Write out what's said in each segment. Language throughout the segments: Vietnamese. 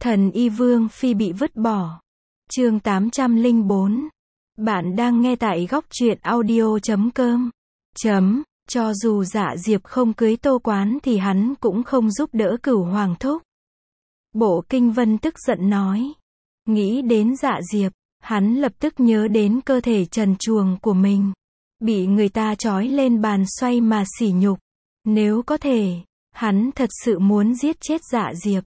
Thần y Vương Phi bị vứt bỏ. Chương 804. Bạn đang nghe tại góc truyện audio.com. Cho dù Dạ Diệp không cưới Tô Quán thì hắn cũng không giúp đỡ Cửu Hoàng thúc. Bộ Kinh Vân tức giận nói. Nghĩ đến Dạ Diệp, hắn lập tức nhớ đến cơ thể trần truồng của mình. Bị người ta trói lên bàn xoay mà sỉ nhục. Nếu có thể, hắn thật sự muốn giết chết Dạ Diệp.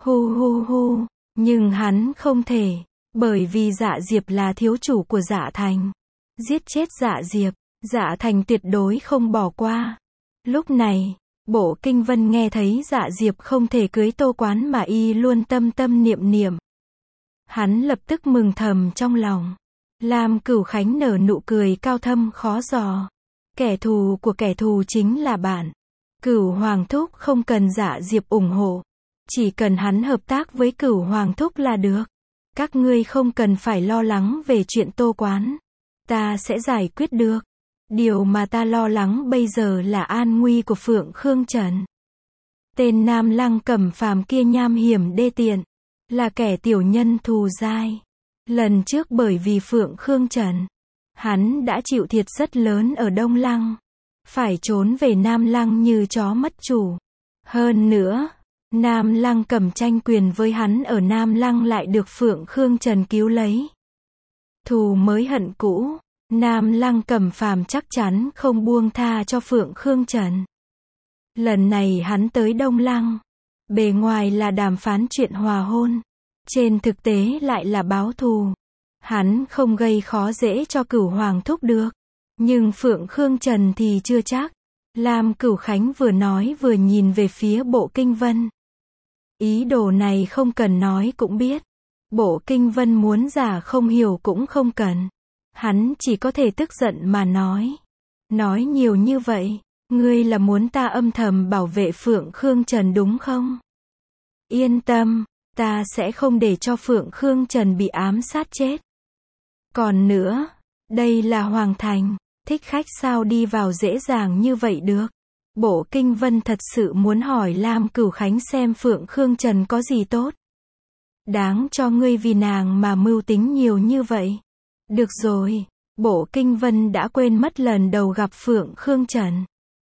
Nhưng hắn không thể, bởi vì Dạ Diệp là thiếu chủ của Dạ Thành. Giết chết Dạ Diệp, Dạ Thành tuyệt đối không bỏ qua. Lúc này, Bộ Kinh Vân nghe thấy Dạ Diệp không thể cưới Tô Quán mà y luôn tâm tâm niệm niệm. Hắn lập tức mừng thầm trong lòng. Lam Cửu Khánh nở nụ cười cao thâm khó dò. Kẻ thù của kẻ thù chính là bạn. Cửu Hoàng thúc không cần Dạ Diệp ủng hộ. Chỉ cần hắn hợp tác với Cửu Hoàng thúc là được. Các ngươi không cần phải lo lắng về chuyện Tô Quán. Ta sẽ giải quyết được. Điều mà ta lo lắng bây giờ là an nguy của Phượng Khương Trần. Tên Nam Lăng Cẩm Phàm kia nham hiểm đê tiện. Là kẻ tiểu nhân thù dai. Lần trước bởi vì Phượng Khương Trần, hắn đã chịu thiệt rất lớn ở Đông Lăng. Phải trốn về Nam Lăng như chó mất chủ. Hơn nữa, Nam Lăng Cẩm tranh quyền với hắn ở Nam Lăng lại được Phượng Khương Trần cứu lấy. Thù mới hận cũ, Nam Lăng Cẩm Phàm chắc chắn không buông tha cho Phượng Khương Trần. Lần này hắn tới Đông Lăng, bề ngoài là đàm phán chuyện hòa hôn, trên thực tế lại là báo thù. Hắn không gây khó dễ cho Cửu Hoàng thúc được, nhưng Phượng Khương Trần thì chưa chắc. Lam Cửu Khánh vừa nói vừa nhìn về phía Bộ Kinh Vân. Ý đồ này không cần nói cũng biết. Bộ Kinh Vân muốn giả không hiểu cũng không cần. Hắn chỉ có thể tức giận mà nói. Nói nhiều như vậy, ngươi là muốn ta âm thầm bảo vệ Phượng Khương Trần đúng không? Yên tâm, ta sẽ không để cho Phượng Khương Trần bị ám sát chết. Còn nữa, đây là Hoàng Thành, thích khách sao đi vào dễ dàng như vậy được? Bộ Kinh Vân thật sự muốn hỏi Lam Cửu Khánh xem Phượng Khương Trần có gì tốt. Đáng cho ngươi vì nàng mà mưu tính nhiều như vậy. Được rồi, Bộ Kinh Vân đã quên mất lần đầu gặp Phượng Khương Trần.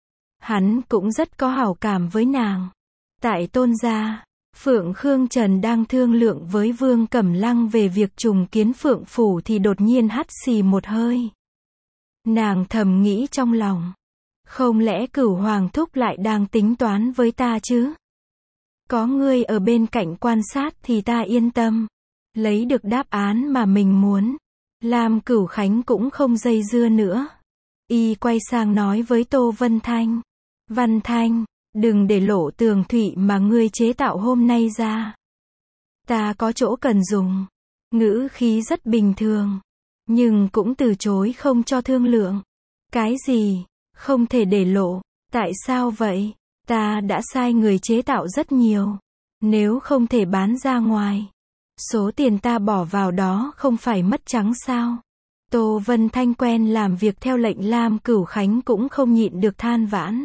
Hắn cũng rất có hảo cảm với nàng. Tại Tôn gia, Phượng Khương Trần đang thương lượng với Vương Cẩm Lăng về việc trùng kiến Phượng Phủ thì đột nhiên hắt xì một hơi. Nàng thầm nghĩ trong lòng. Không lẽ Cửu Hoàng thúc lại đang tính toán với ta chứ? Có ngươi ở bên cạnh quan sát thì ta yên tâm. Lấy được đáp án mà mình muốn. Lam Cửu Khánh cũng không dây dưa nữa. Y quay sang nói với Tô Vân Thanh. Văn Thanh, đừng để lộ tường thụy mà ngươi chế tạo hôm nay ra. Ta có chỗ cần dùng. Ngữ khí rất bình thường. Nhưng cũng từ chối không cho thương lượng. Cái gì? Không thể để lộ. Tại sao vậy? Ta đã sai người chế tạo rất nhiều. Nếu không thể bán ra ngoài, số tiền ta bỏ vào đó không phải mất trắng sao? Tô Vân Thanh quen làm việc theo lệnh Lam Cửu Khánh cũng không nhịn được than vãn.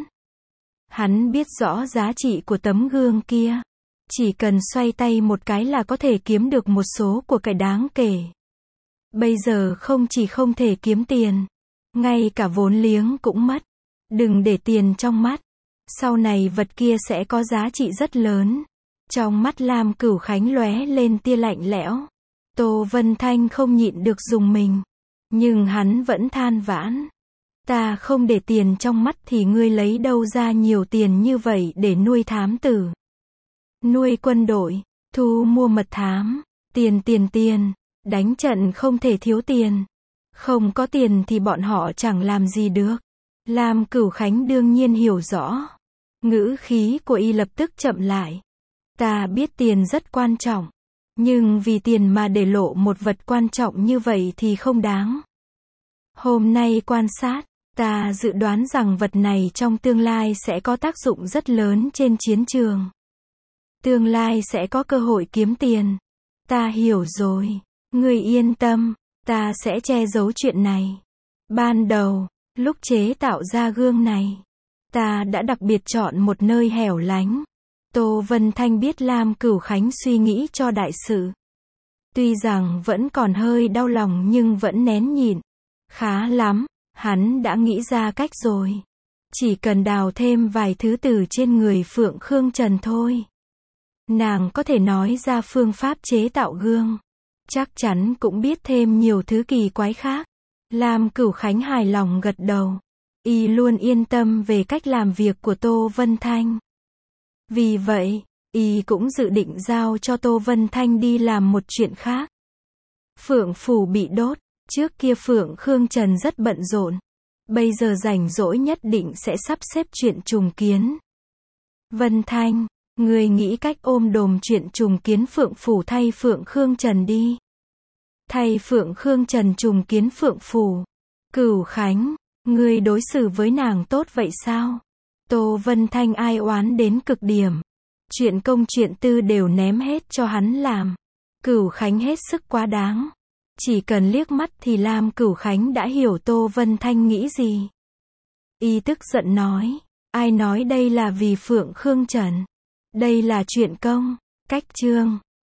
Hắn biết rõ giá trị của tấm gương kia. Chỉ cần xoay tay một cái là có thể kiếm được một số của cải đáng kể. Bây giờ không chỉ không thể kiếm tiền, ngay cả vốn liếng cũng mất. Đừng để tiền trong mắt. Sau này vật kia sẽ có giá trị rất lớn. Trong mắt Lam Cửu Khánh lóe lên tia lạnh lẽo. Tô Vân Thanh không nhịn được dùng mình. Nhưng hắn vẫn than vãn. Ta không để tiền trong mắt thì ngươi lấy đâu ra nhiều tiền như vậy để nuôi thám tử. Nuôi quân đội, thu mua mật thám, tiền. Đánh trận không thể thiếu tiền. Không có tiền thì bọn họ chẳng làm gì được. Lam Cửu Khánh đương nhiên hiểu rõ. Ngữ khí của y lập tức chậm lại. Ta biết tiền rất quan trọng. Nhưng vì tiền mà để lộ một vật quan trọng như vậy thì không đáng. Hôm nay quan sát, ta dự đoán rằng vật này trong tương lai sẽ có tác dụng rất lớn trên chiến trường. Tương lai sẽ có cơ hội kiếm tiền. Ta hiểu rồi. Ngươi yên tâm, ta sẽ che giấu chuyện này. Ban đầu, lúc chế tạo ra gương này, ta đã đặc biệt chọn một nơi hẻo lánh. Tô Vân Thanh biết Lam Cửu Khánh suy nghĩ cho đại sự. Tuy rằng vẫn còn hơi đau lòng nhưng vẫn nén nhịn. Khá lắm, hắn đã nghĩ ra cách rồi. Chỉ cần đào thêm vài thứ từ trên người Phượng Khương Trần thôi. Nàng có thể nói ra phương pháp chế tạo gương. Chắc chắn cũng biết thêm nhiều thứ kỳ quái khác. Lam Cửu Khánh hài lòng gật đầu. Y luôn yên tâm về cách làm việc của Tô Vân Thanh. Vì vậy, Y cũng dự định giao cho Tô Vân Thanh đi làm một chuyện khác. Phượng phủ bị đốt, trước kia Phượng Khương Trần rất bận rộn. Bây giờ rảnh rỗi nhất định sẽ sắp xếp chuyện trùng kiến. Vân Thanh, người nghĩ cách ôm đồm chuyện trùng kiến Phượng phủ thay Phượng Khương Trần đi. Thay Phượng Khương Trần trùng kiến Phượng phủ. Cửu Khánh, người đối xử với nàng tốt vậy sao? Tô Vân Thanh ai oán đến cực điểm. Chuyện công chuyện tư đều ném hết cho hắn làm. Cửu Khánh hết sức quá đáng. Chỉ cần liếc mắt thì Lam Cửu Khánh đã hiểu Tô Vân Thanh nghĩ gì. Y tức giận nói, ai nói đây là vì Phượng Khương Trần? Đây là chuyện công. Cách chương